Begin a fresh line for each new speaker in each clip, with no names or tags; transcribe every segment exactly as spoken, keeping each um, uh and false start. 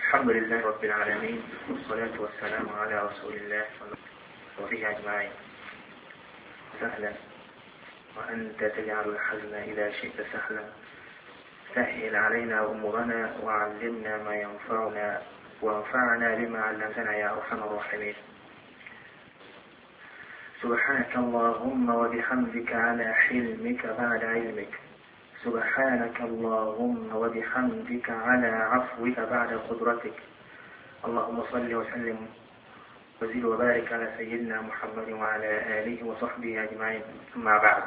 الحمد لله رب العالمين، والصلاة والسلام على رسول الله صلى الله عليه وسلم أجمعين. سهلا وأنت تجعل الحزن إذا شئت سهلا، سهل علينا أمورنا وعلمنا ما ينفعنا وانفعنا بما علمتنا يا أرحم الراحمين. سبحانك اللهم وبحمدك على حلمك بعد علمك، سبحانك اللهم وبحمدك على عفوك بعد قدرتك. اللهم صل وسلم وزد وبارك على سيدنا محمد وعلى آله وصحبه أجمعين. أما بعد،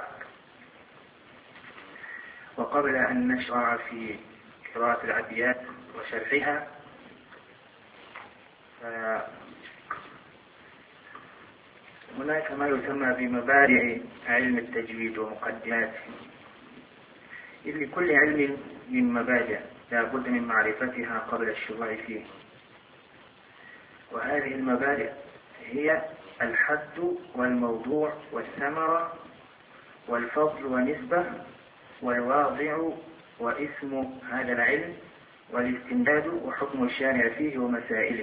وقبل أن نشرع في قراءة الأبيات وشرحها، هناك ما يسمى بمبادئ علم التجويد ومقدماته. إذ لكل علم من مبادئ لا بد من معرفتها قبل الشروع فيه، وهذه المبادئ هي الحد والموضوع والثمرة والفضل والنسبة والواضع واسم هذا العلم والاستمداد وحكم الشارع فيه ومسائله.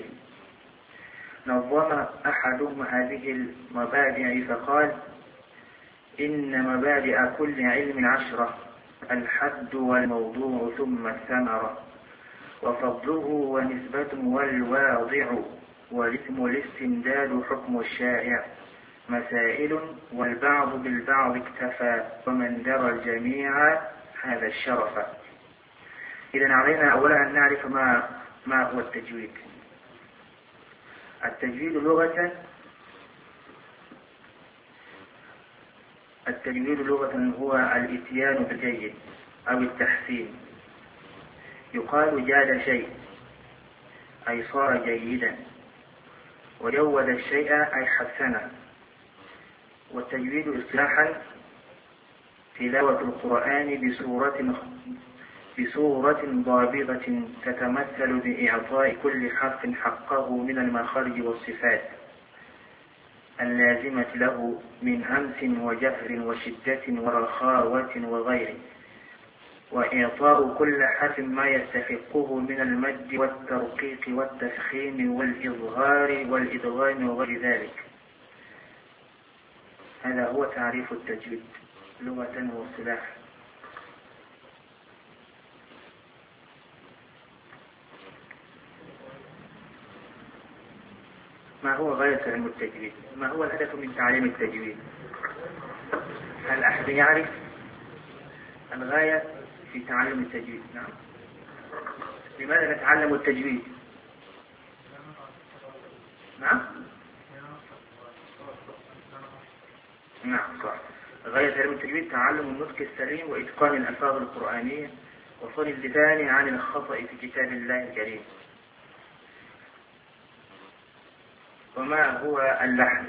نظم أحدهم هذه المبادئ فقال: إن مبادئ كل علم عشرة، الحد والموضوع ثم الثمرة، وفضله ونسبة والواضع، والاسم الاستمداد حكم الشائع، مسائل والبعض بالبعض اكتفى، ومن درى الجميع هذا الشرف. إذن علينا أولا أن نعرف ما, ما هو التجويد. التجويد لغة التجويد لغة هو الاتيان بالجيد أو التحسين. يقال جاد شيء أي صار جيدا، وجود الشيء أي حسنه. والتجويد اصطلاحا تلاوة القرآن بصورة بصورة ضابطة تتمثل بإعطاء كل حرف حقه من المخارج والصفات اللازمة له من همس وجهر وشدة ورخاوة وغيره، وإعطاء كل حرف ما يستحقه من المد والترقيق والتفخيم والإظهار والإدغام وغير ذلك. هذا هو تعريف التجويد لغة واصطلاحا. ما هو غاية علم التجويد؟ ما هو الهدف من تعليم التجويد؟ هل أحد يعرف الغاية في تعلم التجويد؟ نعم. لماذا نتعلم التجويد؟ نعم نعم صح. غاية علم التجويد تعلم النطق السليم وإتقان الألفاظ القرآنية وصون اللسان عن الخطأ في كتاب الله الكريم. وما هو اللحن؟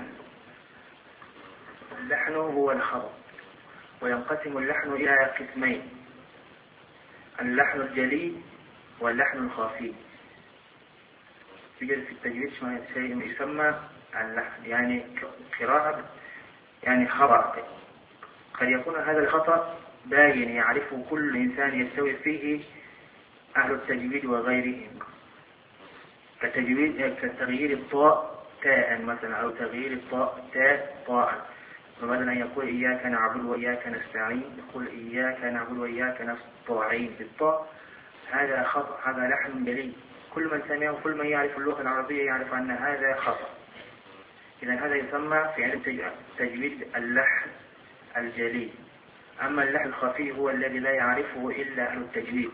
اللحن هو الخطأ، وينقسم اللحن إلى قسمين: اللحن الجلي واللحن الخفي. يوجد في التجويد شيء يسمى اللحن، يعني قراءة يعني خطأ. قد يكون هذا الخطأ باين يعرفه كل إنسان يستوي فيه أهل التجويد وغيرهم، كتجويد كتغيير الطاء تاء مثلا، أو تغيير الطاء تاء طاء. فبدل أن يقول إياك نعبد وإياك نستعين يقول إياك نعبد وإياك نستعين بالطاء. هذا خطأ، هذا لحن جلي، كل من سمعه كل من يعرف اللغة العربية يعرف أن هذا خطأ. إذن هذا يسمى في علم التجويد اللحن الجلي. أما اللحن الخفي هو الذي لا يعرفه إلا أهل التجويد.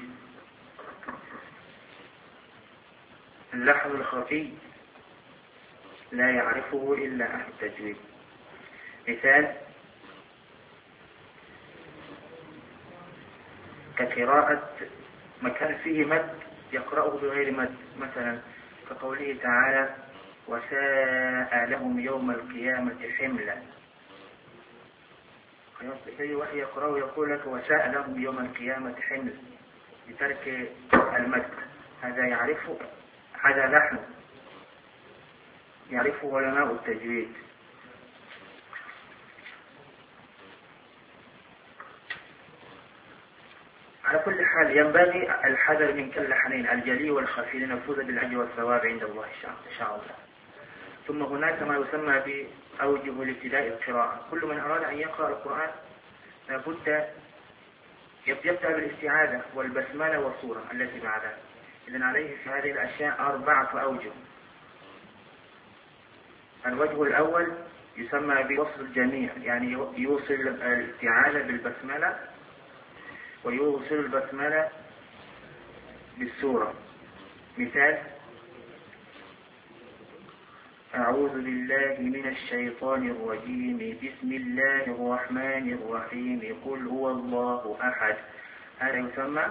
اللحن الخفي لا يعرفه إلا أهل التجويد. مثال: كقراءة مكان فيه مد يقرأه بغير مد، مثلا كقوله تعالى: وساء لهم يوم القيامة حملا. في واحد يقرأه يقول لك وساء لهم يوم القيامة حملا بترك المد. هذا يعرفه، هذا لحن يعرفه علماء التجويد. على كل حال ينبغي الحذر من كاللحنين الجلي والخفي لنفوز بالأجر والثواب عند الله إن شاء الله. ثم هناك ما يسمى بأوجه الابتداء القراءة. كل من أراد أن يقرأ القرآن لابد يبدأ بالاستعاذة والبسملة والسورة التي بعدها. إذن عليه في هذه الأشياء أربعة أوجه. الوجه الأول يسمى بوصل الجميع، يعني يوصل الاستعاذة بالبسملة ويوصل البسملة بالسورة. مثال: أعوذ بالله من الشيطان الرجيم بسم الله الرحمن الرحيم قل هو الله أحد. هذا يسمى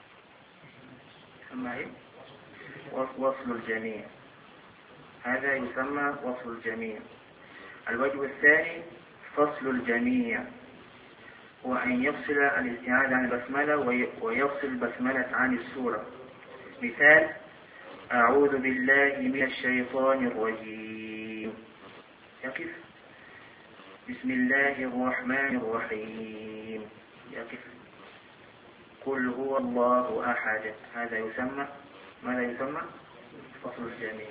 يسمى إيه؟ وصل الجميع. هذا يسمى وصل الجميع. الوجه الثاني فصل الجميع، هو أن يفصل الاستعاذة عن البسملة ويفصل البسملة عن السورة. مثال: أعوذ بالله من الشيطان الرجيم، يقف. بسم الله الرحمن الرحيم، يقف. قل هو الله أحد. هذا يسمى ماذا يسمى؟ فصل الجميع.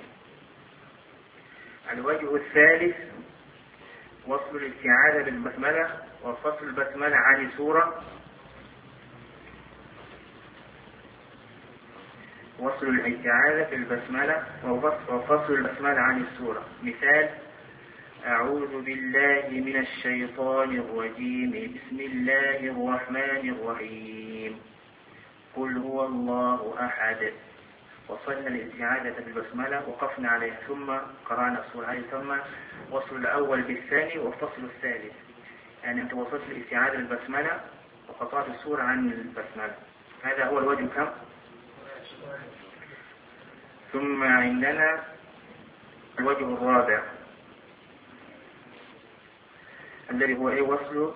الوجه الثالث وصل الاستعاذة بالبسملة وفصل البسملة عن السورة. وصل الاستعاذة بالبسملة وفصل البسملة عن السورة. مثال: أعوذ بالله من الشيطان الرجيم بسم الله الرحمن الرحيم قل هو الله أحد. وصلنا الاستعاذة بالبسملة وقفنا عليها ثم قرأنا السورة. هذا يسمى وصل الأول بالثاني وفصل الثالث، يعني أنت وصلت الاستعاذة بالبسملة وقطعت السورة عن البسملة. هذا هو الوجه كم؟ ثم عندنا الوجه الرابع الذي هو ايه؟ وصل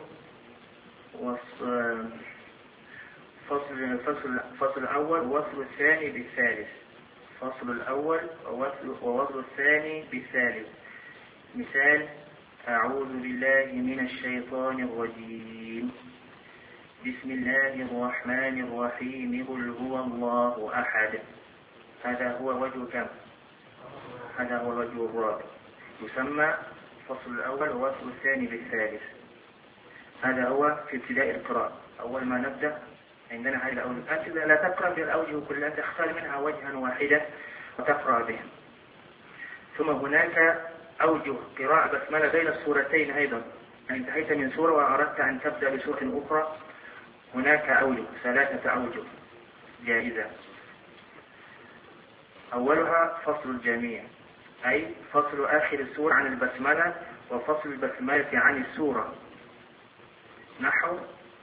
وصل فصل فصل فصل الأول ووصل الثاني بالثالث. فصل الأول ووصل ووصل الثاني بالثالث. مثال: أعوذ بالله من الشيطان الرجيم بسم الله الرحمن الرحيم قل هو الله أحد. هذا هو وجه كم؟ هذا هو الوجه الرابع، يسمى فصل الأول ووصل الثاني بالثالث. هذا هو في ابتداء القراءة. أول ما نبدأ عندنا هذه الأوجه. أنت لا تقرأ بالأوجه كلها، تختار منها وجها واحدا وتقرأ به. ثم هناك أوجه قراءة بسملة بين السورتين أيضا. انتهيت من سورة وأردت أن تبدأ بسورة أخرى، هناك أوجه، ثلاثة أوجه جائزة. أولها فصل الجميع، أي فصل آخر السورة عن البسملة وفصل البسملة عن السورة. نحو: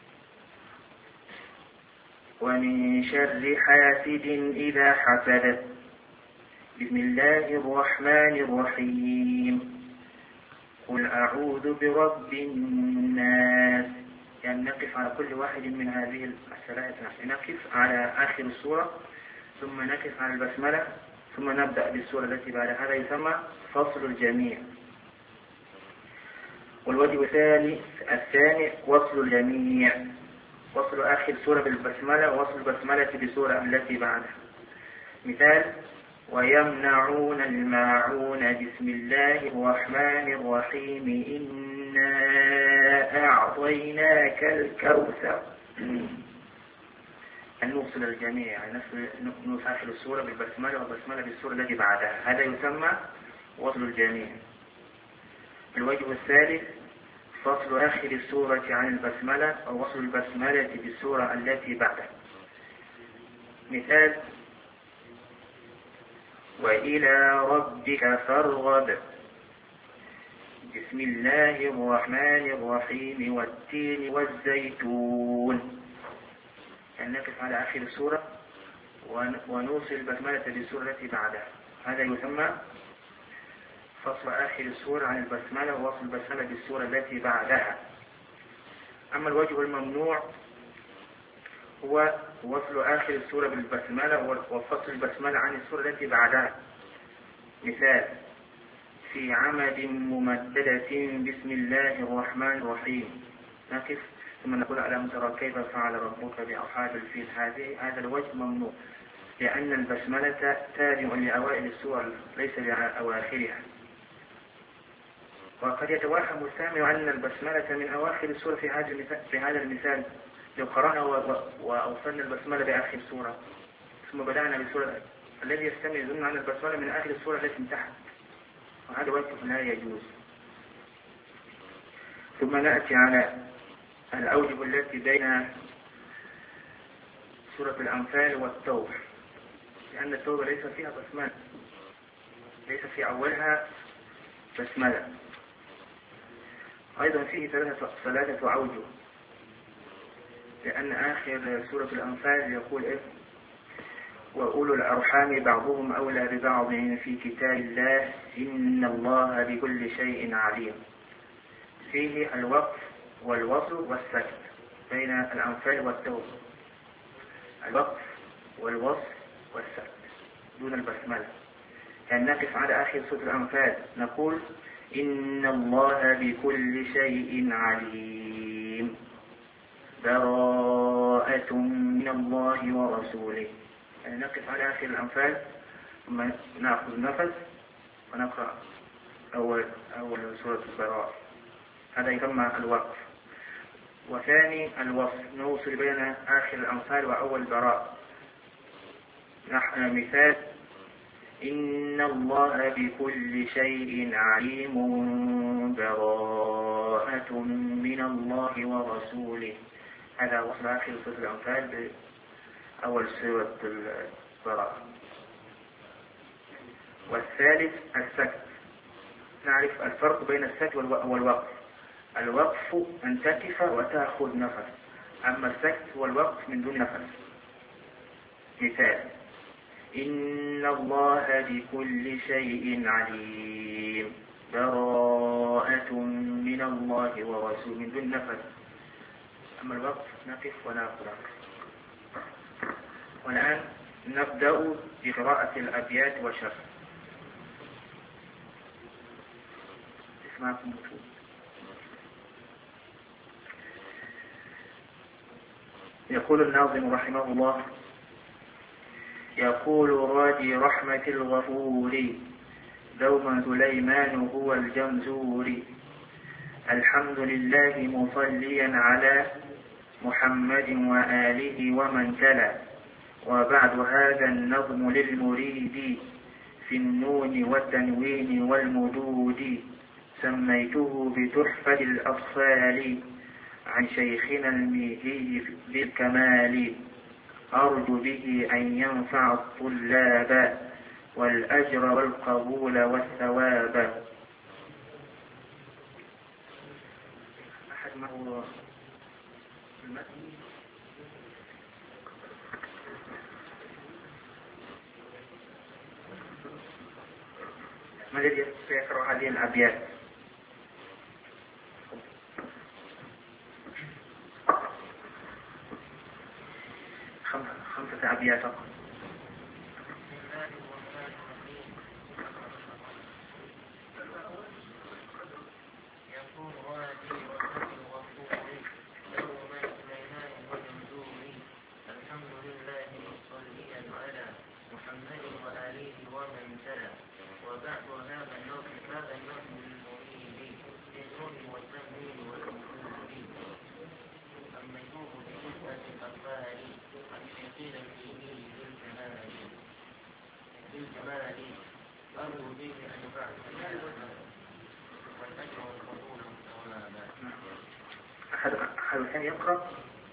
ومن شر حاسد إذا حسد بسم الله الرحمن الرحيم قل أعوذ برب الناس. يعني نقف على كل واحد من هذه الثلاثة، نقف على آخر السورة ثم نقف على البسملة ثم نبدأ بالسورة التي بعدها. هذا يسمى فصل الجميع. والوجه الثاني الثاني وصل الجميع، وصل آخر سورة بالبسملة ووصل البسملة بالسورة التي بعدها. مثال: ويمنعون الماعون بسم الله الرحمن الرحيم إنا أعطيناك الكوثر. أن نوصل الجميع، يعني نوصل آخر السورة بالبسملة والبسملة بالسورة التي بعدها. هذا يسمى وصل الجميع. الوجه الثالث فصل آخر السورة عن البسملة ووصل البسملة بالسورة التي بعدها. مثال: وإلى ربك فارغب بسم الله الرحمن الرحيم والتين والزيتون. أن نقف على آخر السورة ونوصل البسملة بالسورة التي بعدها. هذا يسمى فصل آخر السورة عن البسملة ووصل البسملة بالسورة التي بعدها. أما الوجه الممنوع هو وصل آخر السورة بالبسملة وفصل البسملة عن السورة التي بعدها. مثال: في عمد ممددة بسم الله الرحمن الرحيم. نقف ثم نقول ألم ترى كيف فعل ربك بأصحاب الفيل. هذه هذا الوجه ممنوع، لأن البسملة تابع لأوائل السور ليس لأواخرها. وقد يتوهم السامع أن البسملة من أواخر السورة في هذا المثال, في هذا المثال لو قرأنا وأوصلنا البسملة بآخر السورة ثم بدأنا بالسورة، الذي يستمع يظن أن البسملة من آخر السورة التي انتهت، وهذا وجه لا يجوز. ثم نأتي على الأوجه التي بين سورة الأنفال والتوبة، لأن التوبة ليس فيها بسملة، ليس في أولها بسملة. أيضا فيه ثلاثة, ثلاثة أوجه، لأن آخر سورة الأنفال يقول إيه؟ وأولو الأرحام بعضهم أولى ببعض في كتاب الله إن الله بكل شيء عليم. فيه الوقف والوصل والسكت بين الأنفال والتوبة، الوقف والوصل والسكت دون البسملة. يعني نقف على آخر سورة الأنفال نقول إن الله بكل شيء عليم براءة من الله ورسوله. يعني نقف على آخر الأنفال ثم نأخذ نفس ونقرأ أول, أول سورة البراءة، هذا يسمى الوقف. وثاني الوصل، نوصل بين آخر الأنفال وأول براءة. نحن مثال إن الله بكل شيء عليم براءة من الله ورسوله، هذا وصل آخر سورة الأنفال بأول سورة البراءة. والثالث السكت، نعرف الفرق بين السكت والوقف. الوقف أن تقف وتأخذ نفس، أما السكت والوقف من دون نفس. مثال إن الله بكل شيء عليم براءة من الله ورسوله من دون نفس، أما الوقف نقف ونأخذ. والآن نبدأ بقراءة الأبيات والشرح. اسمعكم بطول. يقول الناظم رحمه الله: يقول راجي رحمة الغفور دوما سليمان هو الجمزور، الحمد لله مصليا على محمد وآله ومن تلا، وبعد هذا النظم للمريد في النون والتنوين والمدود، سميته بتحفة الأطفال عن شيخنا الميهي بالكمال، أرجو به أن ينفع الطلاب والأجر والقبول والثواب. أحد ما هو المتن؟ ما الذي سيقرأ هذه الأبيات؟ خمسة أبيات فقط. أحد أحد ثاني يقرأ.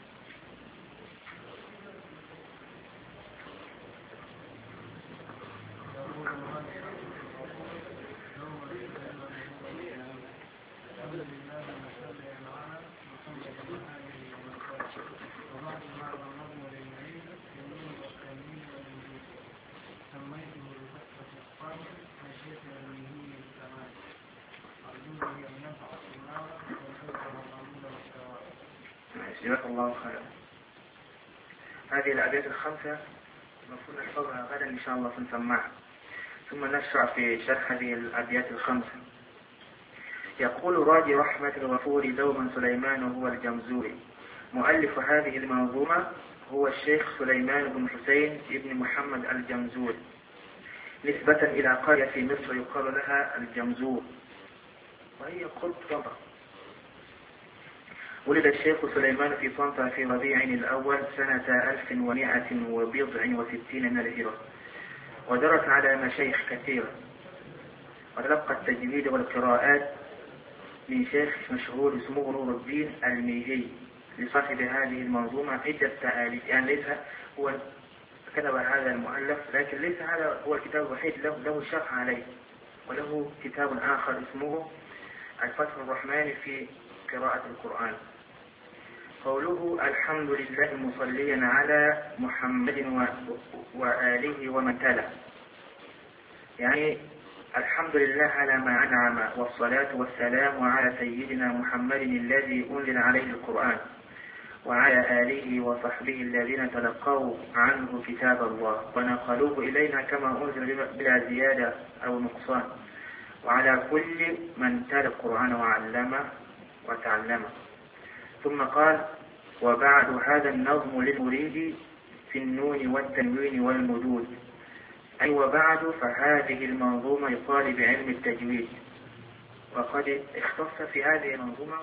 جزاك الله خيرا. هذه الأبيات الخمسة المفروض نحفظها غدا إن شاء الله سنسمعها، ثم نشرع في شرح هذه الأبيات الخمسة. يقول راجي رحمة الغفور دوما سليمان هو الجمزور، مؤلف هذه المنظومة هو الشيخ سليمان بن حسين بن محمد الجمزور، نسبة إلى قرية في مصر يقال لها الجمزور، وهي قرب طنطا. ولد الشيخ سليمان في طنطا في ربيع الأول سنة ألف ومائة وبضع وستين من الهجرة، ودرس على مشايخ كثيرة، وتلقى التجويد والقراءات من شيخ مشهور اسمه نور الدين الميهي، لصاحب هذه المنظومة عدة تأليف. يعني ليس هو كتب هذا المؤلف، لكن ليس هذا هو الكتاب الوحيد له, له شرح عليه، وله كتاب آخر اسمه الفتح الرحمن في قراءة القرآن. قوله الحمد لله مصليا على محمد وآله ومن تلا، يعني الحمد لله على ما أنعم، والصلاة والسلام على سيدنا محمد الذي أنزل عليه القرآن، وعلى آله وصحبه الذين تلقوا عنه كتاب الله ونقلوه إلينا كما أنزل بلا زيادة أو نقصان، وعلى كل من تلا القرآن وعلمه وتعلمه. ثم قال وبعد هذا النظم للمريد في النون والتنوين والمدود، أي وبعد فهذه المنظومة لطالب علم التجويد، وقد اختص في هذه المنظومة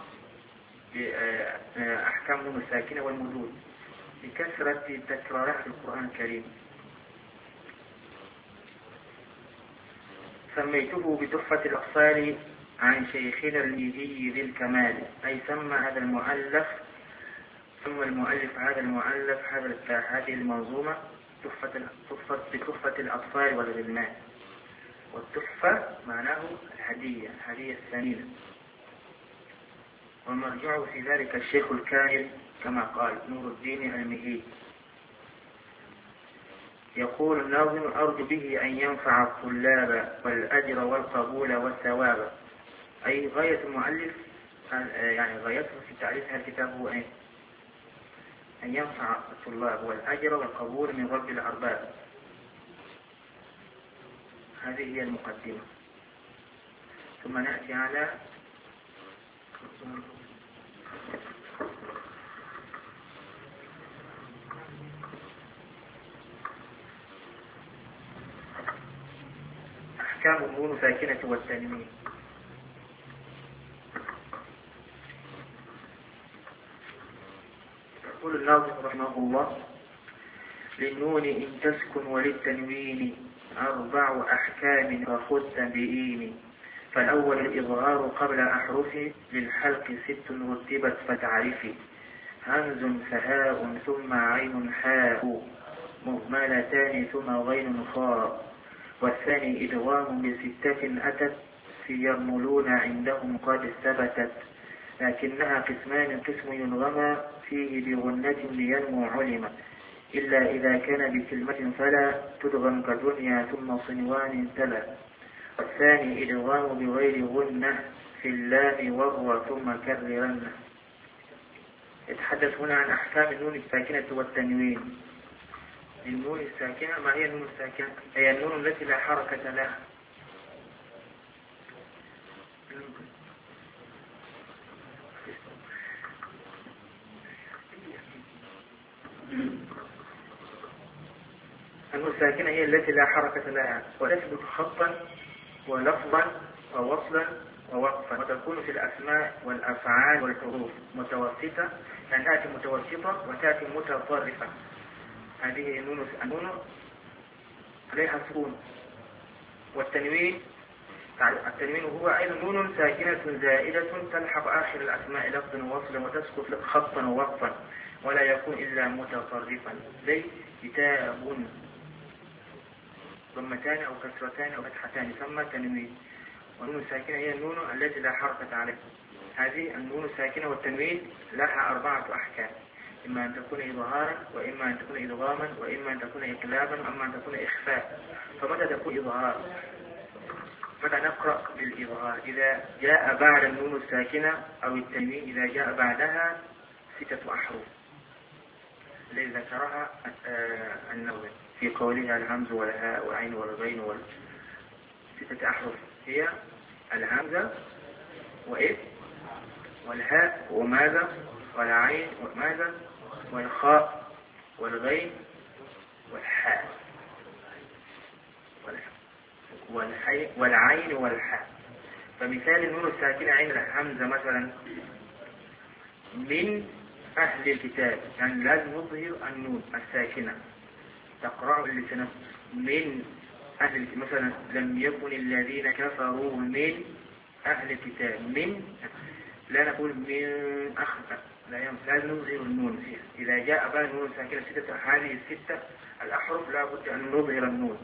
بأحكام النون الساكنة والمدود بكثرة تكرارات القرآن الكريم. سميته بتحفة الأطفال عن شيخنا الميهي ذي الكمال، أي سمى هذا المؤلف ثم المؤلف هذا المؤلف هذا هذه المنظومة تحفة بتحفة الأطفال والغلمان، والتحفة معناه الهدية، الهدية الثمينة، ومرجعه في ذلك الشيخ الكامل كما قال نور الدين الميهي. يقول الناظم أرجو به أن ينفع الطلاب والأجر والقبول والثواب، أي غاية المؤلف يعني غايته في تعريف هذا الكتاب هو أن أن ينفع الطلاب والأجر والقبول من رب الأرباب. هذه هي المقدمة، ثم نأتي على أحكام النون ساكنة والتنوين. يقول الناظم رحمه الله للنون إن تسكن وللتنوين أربع أحكام فخذ تنبئين، فالأول الإظهار قبل أحرف للحلق ست رتبت فتعرفي، همز فهاء ثم عين حاء مهملتان ثم غين خاء، والثاني إدغام بستة أتت في يرملون عندهم قد ثبتت، لكنها قسمان قسم ينغمى فيه بغنة لينمو علما، إلا إذا كان بكلمة فلا تدغم كدنيا ثم صنوان تلا، والثاني إدغام بغير غنة في اللام وهو ثم كررن. يتحدث هنا عن أحكام النون الساكنة والتنوين. النون الساكنة ما هي النون الساكنة؟ هي النون التي لا حركة لها. النون الساكنة هي التي لا حركة لها، وتثبت خطا ولفظا ووصلا ووقفا، وتكون في الأسماء والأفعال والحروف متوسطة، يعني تأتي متوسطة وتأتي متطرفة. هذه النون النون عليها سكون. والتنوين التنوين هو أيضا نون ساكنة زائدة تلحق آخر الأسماء لفظا ووصلا وتسقط خطا ووقفا، ولا يكون إلا متطرفا، زي كتاب ضمتان أو كسرتان أو فتحتان ثم تنوين. والنون الساكنة هي النون التي لا حركة عليها. هذه النون الساكنة والتنوين لها أربعة أحكام، إما أن تكون إظهارا، وإما أن تكون إدغاما، وإما أن تكون إقلابا، وإما أن تكون إخفاء. فمتى تكون إظهار؟ متى نقرأ بالإظهار؟ إذا جاء بعد النون الساكنة أو التنوين إذا جاء بعدها ستة أحرف التي ذكرها النووي في قولها الهمز والهاء والعين والغين وال ستة أحرف هي الهمزة وإيه والهاء وماذا والعين وماذا والخاء والغين والحاء والحي والعين والحاء. فمثال النون الساكنة عند الحمزة مثلا من أهل الكتاب، يعني لازم نظهر النون الساكنة تقرأ اللسان من أهل مثلا لم يكن الذين كفروا من أهل الكتاب من، لا نقول من أخذ، لا ينفع، لازم نظهر النون فيها. إذا جاء بقى النون ساكنة ستة هذه الستة الأحرف لا بد أن نظهر النون.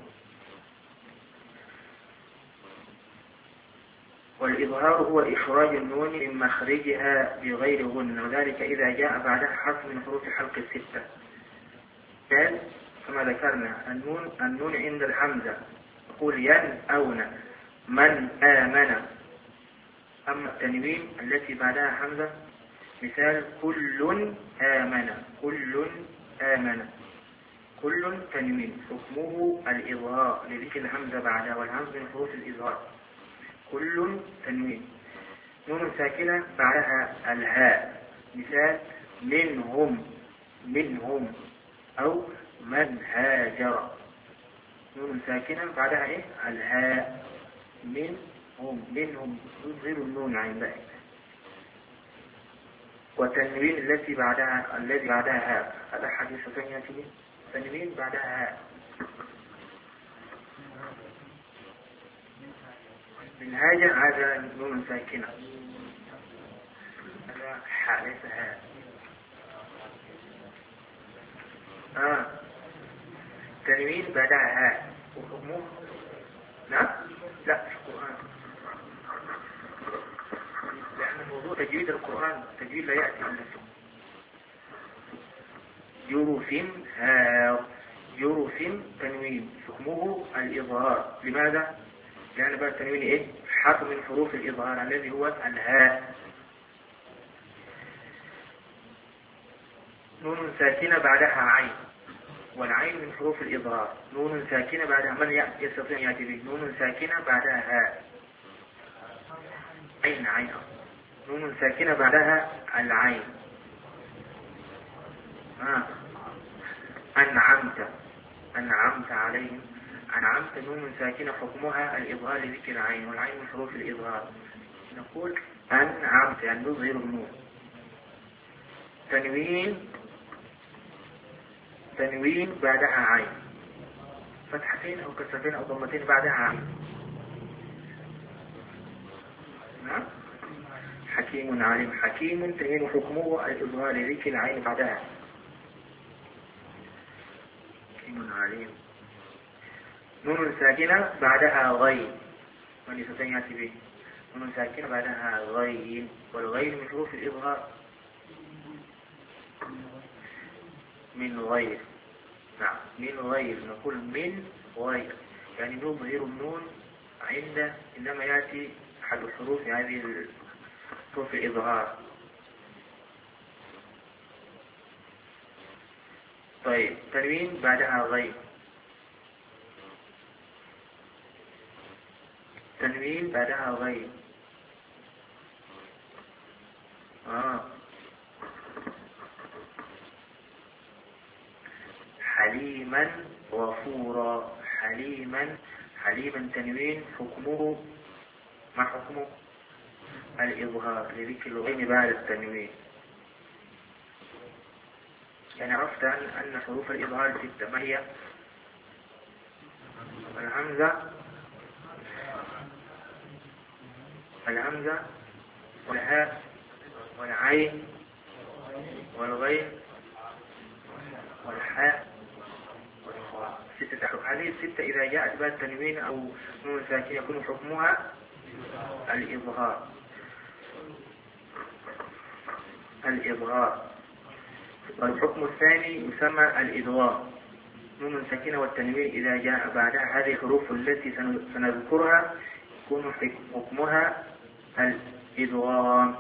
والإظهار هو إخراج النون من مخرجها بغير غن، وذلك إذا جاء بعدها حرف من حروف حلق الستة. قال كما ذكرنا النون النون عند الحمزة يقول ينأون من آمن. أما التنوين التي بعدها حمزة مثال كل آمن، كل آمن، كل تنوين حكمه الإظهار لذكر الحمزة بعدها، والهمز من حروف الإظهار. كل تنوين. نون ساكنة بعدها الهاء مثال منهم، منهم أو من هاجر. نون ساكنة بعدها إيه الهاء منهم، منهم يظهر النون عندها. والتنوين التي بعدها الذي بعدها هاء، هذا حديث ثانية فيه تنوين بعدها هاء. من هاجر هذا نون ساكنة، هذا حاء ليس هاء. آه. تنوين بعدها هاء وحكمه نعم لا في القرآن، لأن موضوع تجويد القرآن تجويد لا يأتي عن نفسه. جرف هاء، جرف تنوين حكمه الإظهار. لماذا؟ لأن بقى التنوين إيه حرف من حروف الإظهار الذي هو الهاء. نون ساكنة بعدها عين، والعين من حروف الإظهار. نون ساكنة بعدها من يستطيع يأتي به؟ نون ساكنة بعدها هاء، عين عين. نون ساكنة بعدها العين. آه. أنعمت، أنعمت عليهم، أنعمت نون ساكنة حكمها الإظهار لذكر العين، والعين من حروف الإظهار. نقول أنعمت يعني نظهر النون. تنوين، تنوين بعدها عين، فتحتين أو كسرتين أو ضمتين بعدها عين. نعم. حكيم عليم، حكيم تنوين حكمه الإظهار لذكر العين بعدها. حكيم عليم. نون ساكنة بعدها غين، من يستطيع به؟ نون ساكنة بعدها غين، والغين من حروف الإظهار. من غير، نعم من غير، نقول من غير يعني نظهر النون عند عندما يأتي أحد الحروف هذه حروف الإظهار. طيب تنوين بعدها غير، تنوين بعدها غير. آه. حليما غفورا، حليما، حليما تنوين حكمه ما حكمه الإظهار لذكر الغين بعد التنوين. يعني عرفت أن حروف الإظهار ستة، ما هي؟ الهمزة، الهمزة والهاء والعين والغين والحاء والخاء. ستة حروف. هذه الستة إذا جاءت بعد التنوين أو نون ساكنة يكون حكمها الإظهار، الإظهار. والحكم الثاني يسمى الإدغام. نون ساكنة والتنوين إذا جاء بعدها هذه الحروف التي سنذكرها يكون حكمها الإدغام.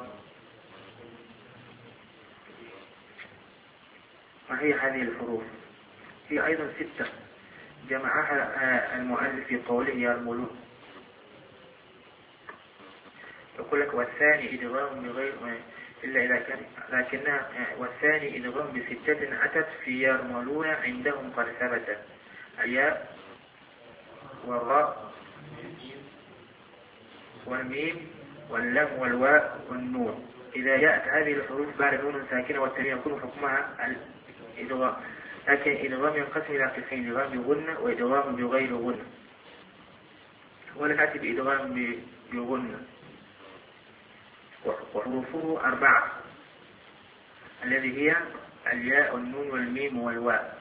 ما هي هذه الحروف؟ هي أيضا ستة جمعها المؤلف في قوله يرملون. يقول لك والثاني إدغام بغير إلا إذا كان لكنها والثاني إدغام بستة أتت في يرملون عندهم قد ثبت الياء والراء والميم واللام والواء والنون. إذا جاءت هذه الحروف بعد نون ساكنة والتنوين يكون حكمها الإدغام، لكن إدغام ينقسم إلى قسمين: إدغام بغنة وإدغام بغير غنة. ولا تأتي بإدغام بغنة وحروفه أربعة الذي هي الياء والنون والميم والواء.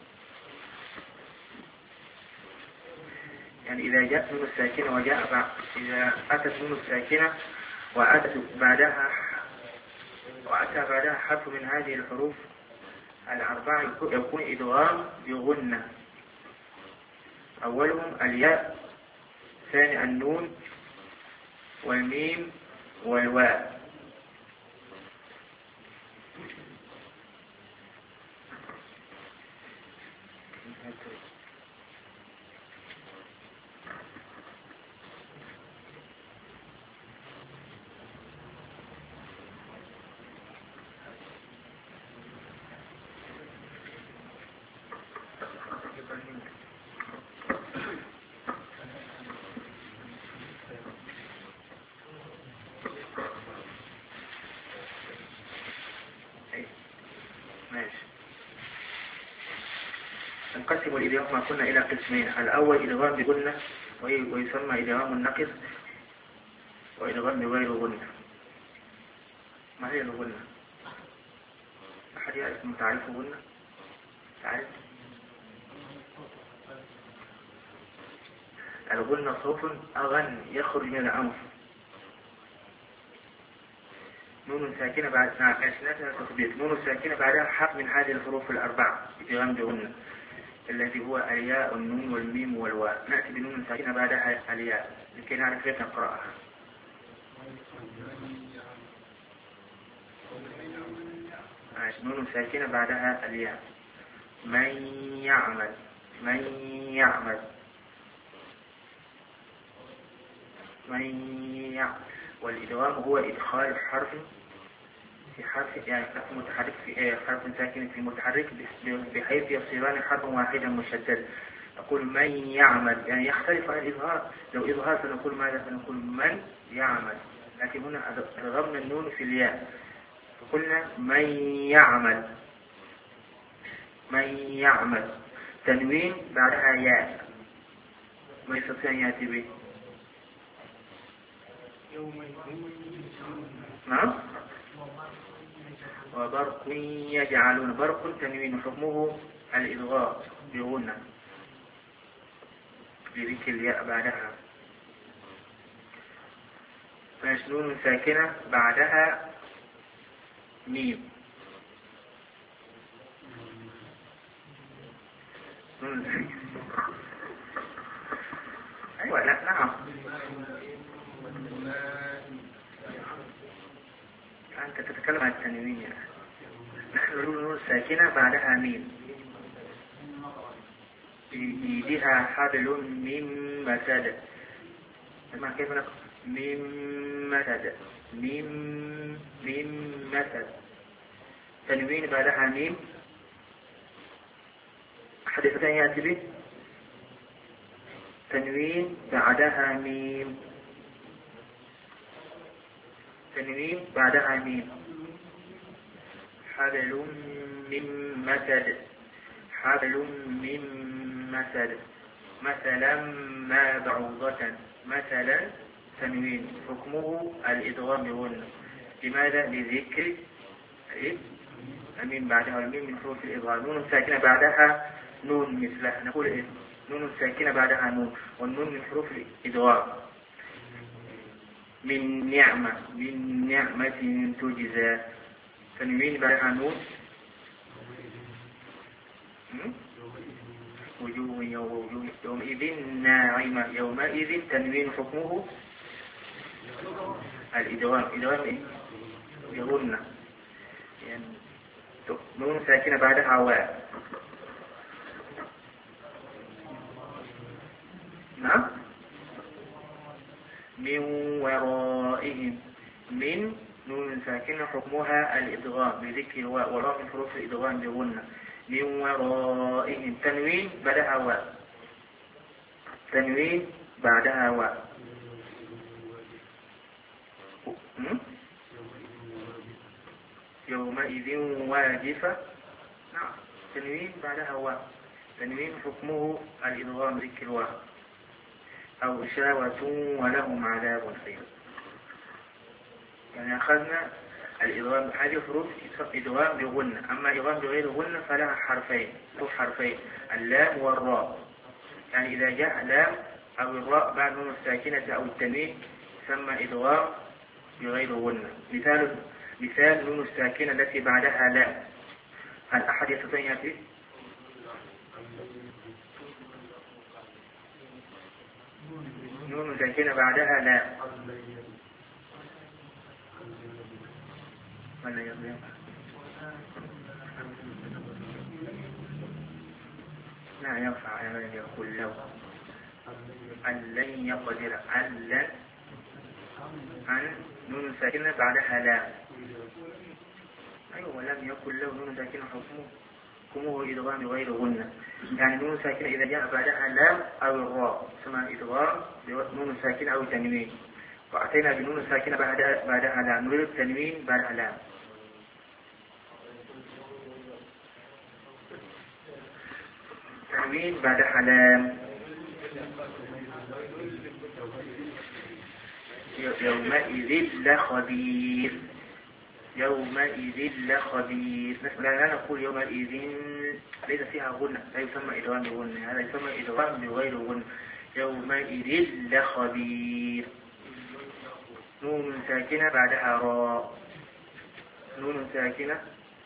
يعني إذا جاءت نون الساكنة وجاء بعد إذا أتت نون الساكنة وأتت بعدها وأتى بعدها حرف من هذه الحروف الأربعة يكون إدغام بغنة. أولهم الياء، ثاني النون والميم والواء. نقسم الإدغام ما كنا إلى قسمين: الأول إدغام بغنة ويسمى إدغام النقص، وإدغام بغير غنة. ما هي الغنة؟ أحد يعرف تعريف غنة؟ تعرف؟ الغنة صوت أغن يخرج من الأنف، نون ساكنة بعد أثناء تثبيت نون ساكنة بعدها حرف من هذه الحروف الأربعة إدغام بغنة الذي هو الياء والنون والميم والواء. نأتي بنون ساكنة بعدها الياء لكي نعرف كيف نقرأها. نون ساكنة بعدها الياء. من يعمل، من يعمل، من يعمل. والإدغام هو إدخال حرف في حرف، يعني حرف متحرك في حرف ساكن في متحرك بحيث يصيران حرفا واحدا مشددا. نقول من يعمل، يعني يختلف عن الإظهار. لو إظهار فنقول ماذا؟ فنقول من يعمل، لكن هنا أدغمنا النون في الياء فقلنا من يعمل، من يعمل. تنوين بعدها ياء، ما يستطيع أن يأتي به. نعم. وبرق يجعلون، برق تنوين حكمه الإدغام بغنة بذكر الياء بعدها. نون ساكنة بعدها ميم. أيوة لا نعم أنت تتكلم عن التنوين يعني. نحن نقول نون ساكنة بعدها ميم بيدها حبل من مسد. اسمع كيف نقول من مسد، من من مسد. تنوين بعدها ميم. أحد يستطيع يأتي به؟ تنوين بعدها ميم، تنوين بعدها ميم. حبل من مسد، حبل من مسد. مثلا ما بعوضة، مثلا تنوين حكمه الإدغام بغنة. لماذا؟ لذكر الميم بعدها، الميم من حروف الإدغام. نون ساكنة بعدها نون مثلها، نقول إيه؟ نون ساكنة بعدها نون، والنون من حروف الإدغام. من نعمة، من نعمة تجزى. تنوين بعدها نون. وجوه يومئذ ناعمة، يومئذ تنوين حكمه الإدغام. إدغام إيه؟ بغنة. يعني نون ساكنة بعدها واو. نعم. من ورائهم، من نون نون ساكنة حكمها الإدغام بذكر الواو وراء من حروف الإدغام بغنة من ورائهم تنوين بعدها واو تنوين بعدها واو يومئذ واجفة نعم تنوين بعدها واو تنوين حكمه الإدغام ذكر الواو أو إشاوة ولهم عذاب خير. يعني أخذنا الإدغام هذه حروف إدغام بغنة. أما إدغام بغير غنة فلها حرفين حروف حرفين اللام والراء. يعني إذا جاء لام أو الراء بعد نون الساكنة أو التنوين يسمى إدغام بغير غنة. مثال مثال نون الساكنة التي بعدها لام. هل أحد يستطيع يأتي؟ نون ساكنة بعدها لام ولا يضيع؟ لا ينفع أن يقول لو أن لن يقدر أن لن عن نون ساكنة بعدها لام. أيوة لم يقل له نون ساكنة حكمه حكمه إدغام غير غنة. يعني نون ساكنة إذا جاء بعدها لام أو الراء اسمها إدغام بنون ساكنة أو تنوين. وأتينا بنون ساكنة بعدها بعدها لام نريد تنوين بعدها لام. تنوين بعدها لام يومئذ لخبير يومئذ لخبير. لا نقول يومئذ ليس فيها غنة لا يسمى إدغام بغنة هذا يسمى إدغام بغير غنة. يومئذ لخبير نون ساكنة بعدها راء نون ساكنة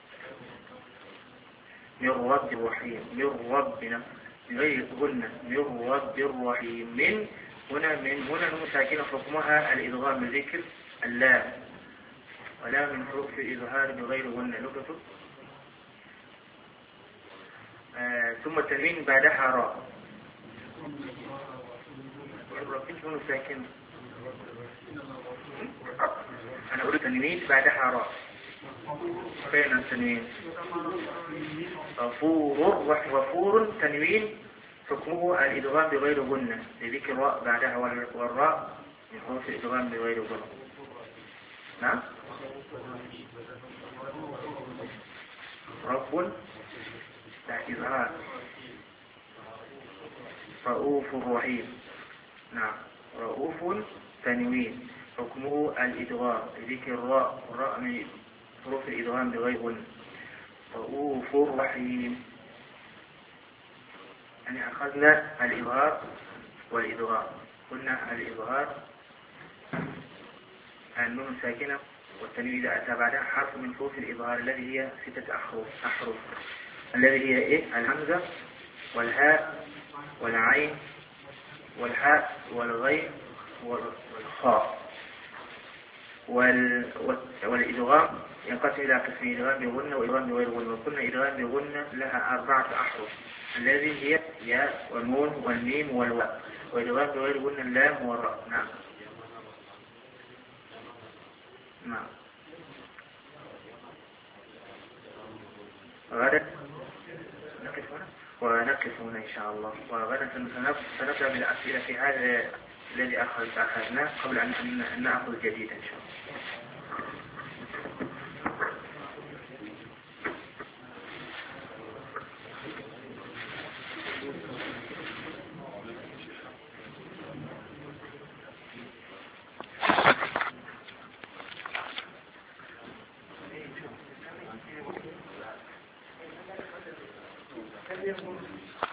من رب الرحيم من ربنا بغير غنة من رب الرحيم. من هنا من هنا نون ساكنة حكمها الإدغام بذكر اللام ولا من حروف الإظهار بغير غنة لغته. آه ثم التنوين بعدها راء. نون ساكنة أنا أقول التنوين بعدها راء. فين التنوين؟ غفور وغفور تنوين حكمه الإدغام بغير غنة لذكر الراء بعدها والراء من حروف الإدغام بغير غنة. نعم رب لا إظهار رؤوف رحيم. نعم رؤوف تنوين حكمه الإدغام لذكر الراء والراء من حروف الإدغام بغير غنة. رؤوف رحيم. يعني أخذنا الإظهار والإدغام. قلنا الإظهار النون ساكنة والتنوين إذا أتى بعدها حرف من حروف الإظهار الذي هي ستة أحرف أحرف الذي هي إيه؟ الهمزة والهاء والعين والحاء والغين والخاء. والإدغام ينقسم إلى قسمين إدغام بغنة وإدغام بغير غنة. وقلنا إدغام بغنة لها أربعة أحرف الذي هي ياء والنون والميم والواء. وإدغام بغير غنة اللام والراء. نعم نعم غدا نقف هنا ونقف هنا إن شاء الله. وغدا سنبدأ بالأسئلة في هذا الذي أخذناه قبل أن نأخذ جديدا إن شاء الله. Thank you.